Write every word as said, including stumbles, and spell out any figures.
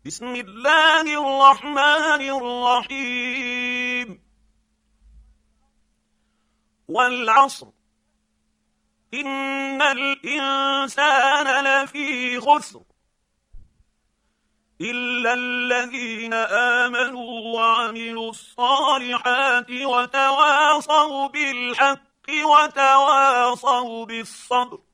بسم الله الرحمن الرحيم. والعصر إن الإنسان لفي خسر إلا الذين آمنوا وعملوا الصالحات وتواصوا بالحق وتواصوا بالصبر.